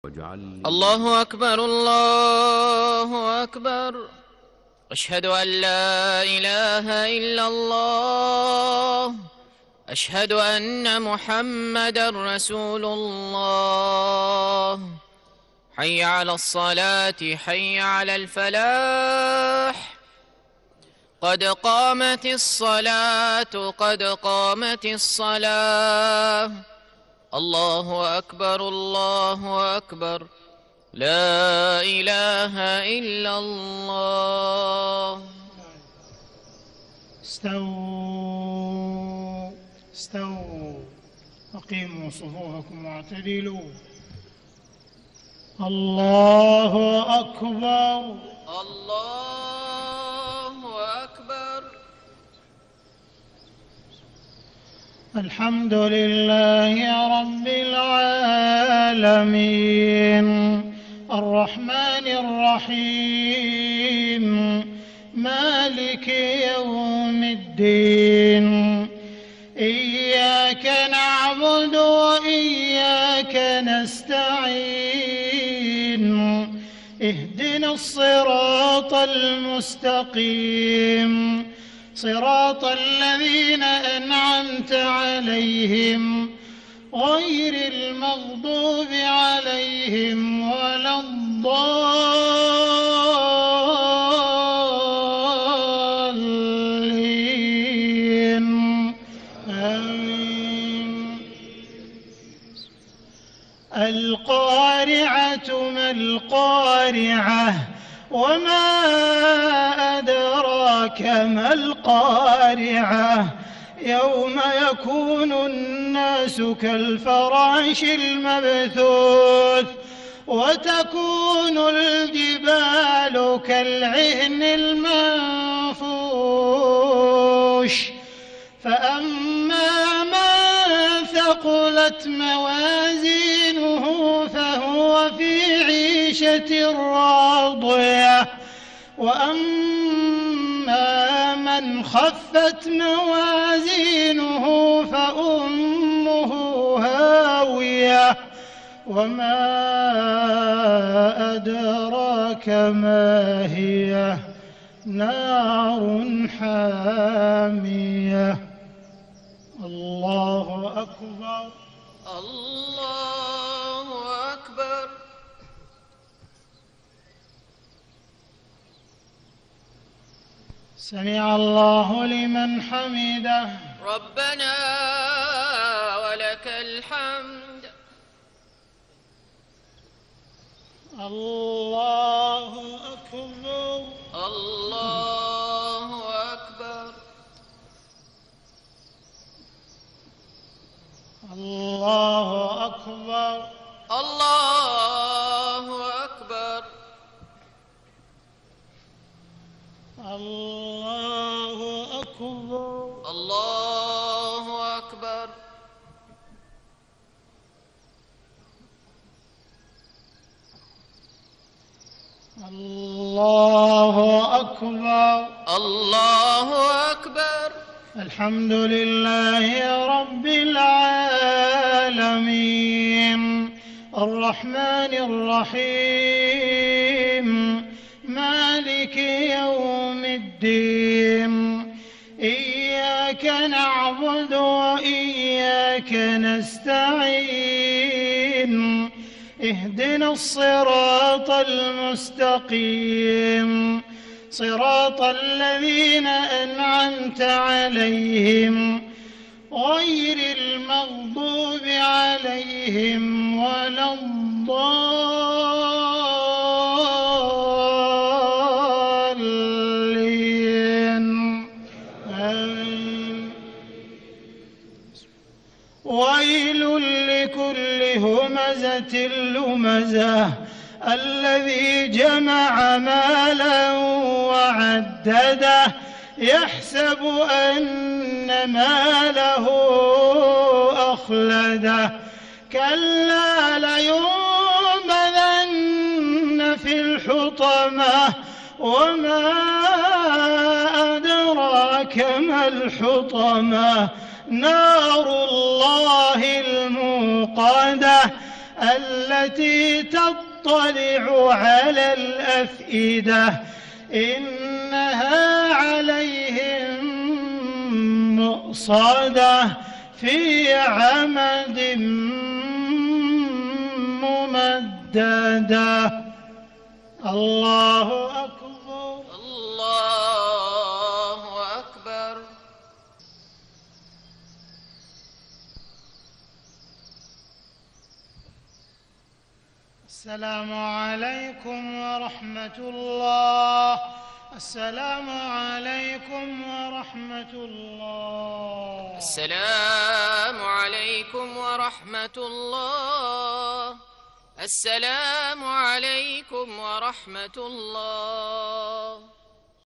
واجعل الله أكبر الله أكبر. أشهد أن لا إله إلا الله. أشهد أن محمدا رسول الله. حي على الصلاة حي على الفلاح. قد قامت الصلاة قد قامت الصلاة. الله أكبر الله أكبر. لا إله إلا الله. استووا استووا أقيموا صفوفكم واعتدلوا. الله أكبر الله أكبر. الحمد لله رب العالمين الرحمن الرحيم مالك يوم الدين. إياك نعبد وإياك نستعين. اهدنا الصراط المستقيم صراط الذين أنعمت عليهم غير المغضوب عليهم ولا الضالين. آمين. القارعة ما القارعة وما أدراك ما القارعة يوم يكون الناس كالفراش المبثوث وتكون الجبال كالعهن المنفوش. فأما من ثقلت موازينه فهو في عيشة راضية. وأما من خفت موازينه فأمه هاوية. وما أدراك ما هي نار حامية. الله أكبر الله أكبر. سمع الله لمن حمده. ربنا ولك الحمد. الله أكبر الله أكبر. الله أكبر الله أكبر. الله أكبر الله أكبر. الله أكبر الله أكبر. الحمد لله رب العالمين الرحمن الرحيم مالك يوم الدين. إياك نعبد وإياك نستعين. اهدنا الصراط المستقيم صراط الذين أنعمت عليهم غير المغضوب عليهم ولا الضالين. آمين. ويل لكل همزة لمزة الذي جمع مالا وعدده يحسب أن ماله أخلده. كلا لينبذن في الحطمة. وما أدراك ما الحطمة. نار الله الموقدة التي تطلع على الأفئدة إنها عليهم مؤصدة في عمد ممددة. الله أكبر. الله أكبر. السلام عليكم ورحمة الله. السلام عليكم ورحمة الله. السلام عليكم ورحمة الله. السلام عليكم ورحمة الله.